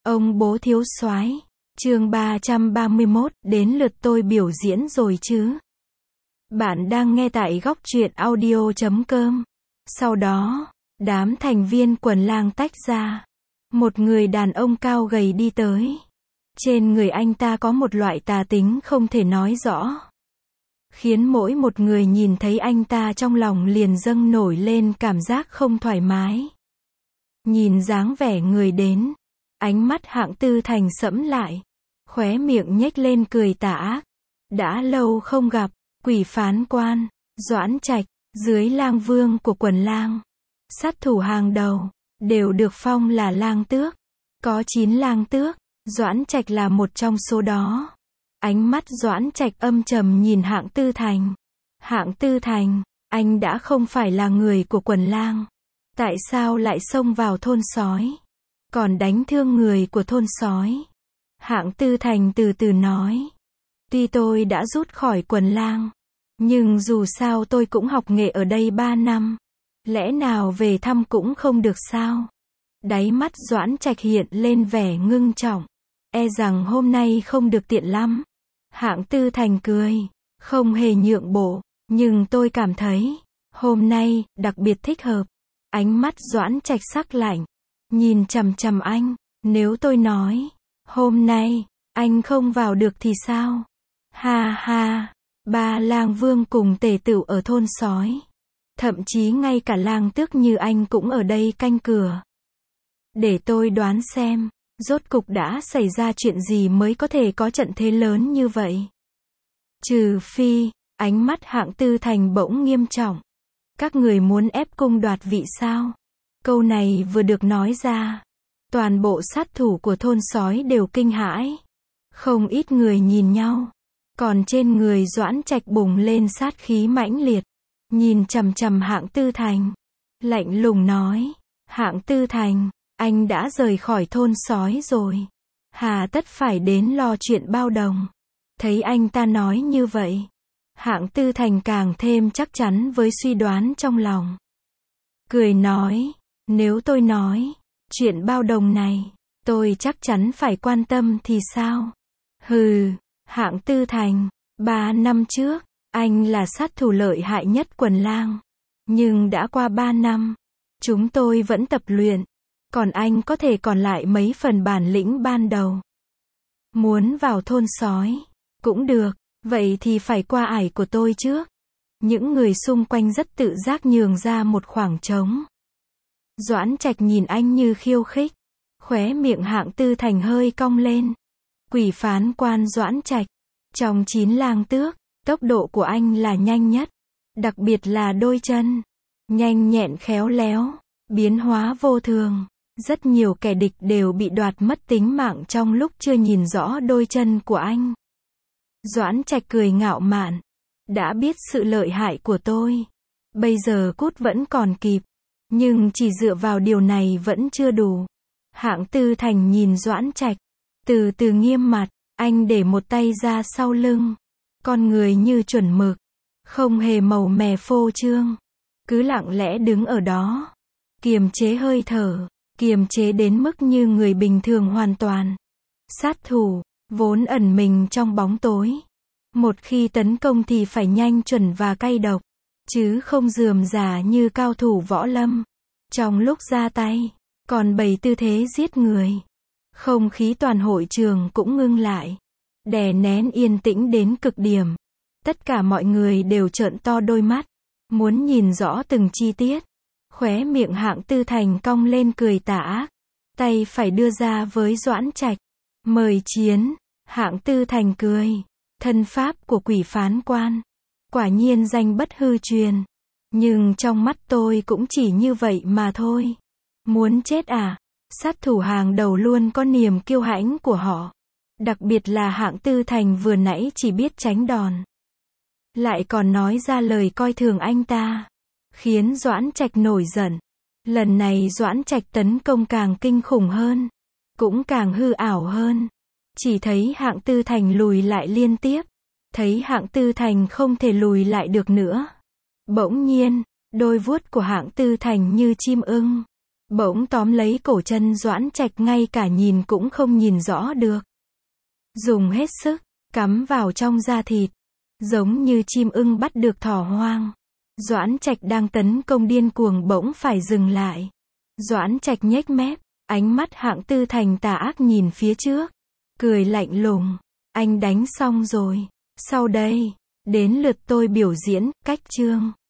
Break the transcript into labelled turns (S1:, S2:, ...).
S1: Ông bố thiếu soái. Chương 331, đến lượt tôi biểu diễn rồi chứ. Bạn đang nghe tại góc truyện audio.com. Sau đó, đám thành viên quần lang tách ra. Một người đàn ông cao gầy đi tới. Trên người anh ta có một loại tà tính không thể nói rõ, khiến mỗi một người nhìn thấy anh ta trong lòng liền dâng nổi lên cảm giác không thoải mái. Nhìn dáng vẻ người đến, ánh mắt Hạng Tư Thành sẫm lại, khóe miệng nhếch lên cười tà ác. Đã lâu không gặp, Quỷ Phán Quan, Doãn Trạch, dưới lang vương của quần lang, sát thủ hàng đầu, đều được phong là lang tước. Có 9 lang tước, Doãn Trạch là một trong số đó. Ánh mắt Doãn Trạch âm trầm nhìn Hạng Tư Thành. Hạng Tư Thành, anh đã không phải là người của quần lang. Tại sao lại xông vào thôn sói? Còn đánh thương người của thôn sói? Hạng Tư Thành từ từ nói. Tuy tôi đã rút khỏi quần lang, nhưng dù sao tôi cũng học nghệ ở đây 3 năm. Lẽ nào về thăm cũng không được sao? Đáy mắt Doãn Trạch hiện lên vẻ ngưng trọng. E rằng hôm nay không được tiện lắm. Hạng Tư Thành cười, không hề nhượng bộ, nhưng tôi cảm thấy, hôm nay, đặc biệt thích hợp. Ánh mắt Doãn Trạch sắc lạnh, nhìn chằm chằm anh. Nếu tôi nói, hôm nay, anh không vào được thì sao? Ha ha, 3 lang vương cùng tề tựu ở thôn sói. Thậm chí ngay cả lang tước như anh cũng ở đây canh cửa. Để tôi đoán xem, rốt cục đã xảy ra chuyện gì mới có thể có trận thế lớn như vậy? Trừ phi, ánh mắt Hạng Tư Thành bỗng nghiêm trọng. Các người muốn ép cung đoạt vị sao? Câu này vừa được nói ra, toàn bộ sát thủ của thôn sói đều kinh hãi. Không ít người nhìn nhau, còn trên người Doãn Trạch bùng lên sát khí mãnh liệt, nhìn chằm chằm Hạng Tư Thành, lạnh lùng nói, Hạng Tư Thành, anh đã rời khỏi thôn sói rồi, hà tất phải đến lo chuyện bao đồng? Thấy anh ta nói như vậy, Hạng Tư Thành càng thêm chắc chắn với suy đoán trong lòng. Cười nói, nếu tôi nói, chuyện bao đồng này, tôi chắc chắn phải quan tâm thì sao? Hừ, Hạng Tư Thành, 3 năm trước, anh là sát thủ lợi hại nhất quần lang. Nhưng đã qua 3 năm, chúng tôi vẫn tập luyện. Còn anh có thể còn lại mấy phần bản lĩnh ban đầu. Muốn vào thôn sói, cũng được, vậy thì phải qua ải của tôi trước. Những người xung quanh rất tự giác nhường ra một khoảng trống. Doãn Trạch nhìn anh như khiêu khích, khóe miệng Hạng Tư Thành hơi cong lên. Quỷ Phán Quan Doãn Trạch, trong 9 lang tước, tốc độ của anh là nhanh nhất, đặc biệt là đôi chân, nhanh nhẹn khéo léo, biến hóa vô thường. Rất nhiều kẻ địch đều bị đoạt mất tính mạng trong lúc chưa nhìn rõ đôi chân của anh. Doãn Trạch cười ngạo mạn, đã biết sự lợi hại của tôi, bây giờ cút vẫn còn kịp, nhưng chỉ dựa vào điều này vẫn chưa đủ. Hạng Tư Thành nhìn Doãn Trạch, từ từ nghiêm mặt, anh để một tay ra sau lưng, con người như chuẩn mực, không hề màu mè phô trương, cứ lặng lẽ đứng ở đó, kiềm chế hơi thở, kiềm chế đến mức như người bình thường hoàn toàn. Sát thủ, vốn ẩn mình trong bóng tối, một khi tấn công thì phải nhanh chuẩn và cay độc, chứ không rườm rà như cao thủ võ lâm. Trong lúc ra tay, còn bày tư thế giết người. Không khí toàn hội trường cũng ngưng lại, đè nén yên tĩnh đến cực điểm. Tất cả mọi người đều trợn to đôi mắt, muốn nhìn rõ từng chi tiết. Khóe miệng Hạng Tư Thành cong lên cười tà ác, tay phải đưa ra với Doãn Trạch. Mời chiến. Hạng Tư Thành cười, thân pháp của Quỷ Phán Quan, quả nhiên danh bất hư truyền. Nhưng trong mắt tôi cũng chỉ như vậy mà thôi. Muốn chết à? Sát thủ hàng đầu luôn có niềm kiêu hãnh của họ. Đặc biệt là Hạng Tư Thành vừa nãy chỉ biết tránh đòn, lại còn nói ra lời coi thường anh ta, khiến Doãn Trạch nổi giận. Lần này Doãn Trạch tấn công càng kinh khủng hơn, cũng càng hư ảo hơn. Chỉ thấy Hạng Tư Thành lùi lại liên tiếp, thấy Hạng Tư Thành không thể lùi lại được nữa. Bỗng nhiên, đôi vuốt của Hạng Tư Thành như chim ưng, bỗng tóm lấy cổ chân Doãn Trạch ngay cả nhìn cũng không nhìn rõ được. Dùng hết sức, cắm vào trong da thịt. Giống như chim ưng bắt được thỏ hoang. Doãn Trạch đang tấn công điên cuồng bỗng phải dừng lại. Doãn Trạch nhếch mép, ánh mắt hạng tư thành tà ác nhìn phía trước. Cười lạnh lùng. Anh đánh xong rồi. Sau đây, đến lượt tôi biểu diễn, cách chương.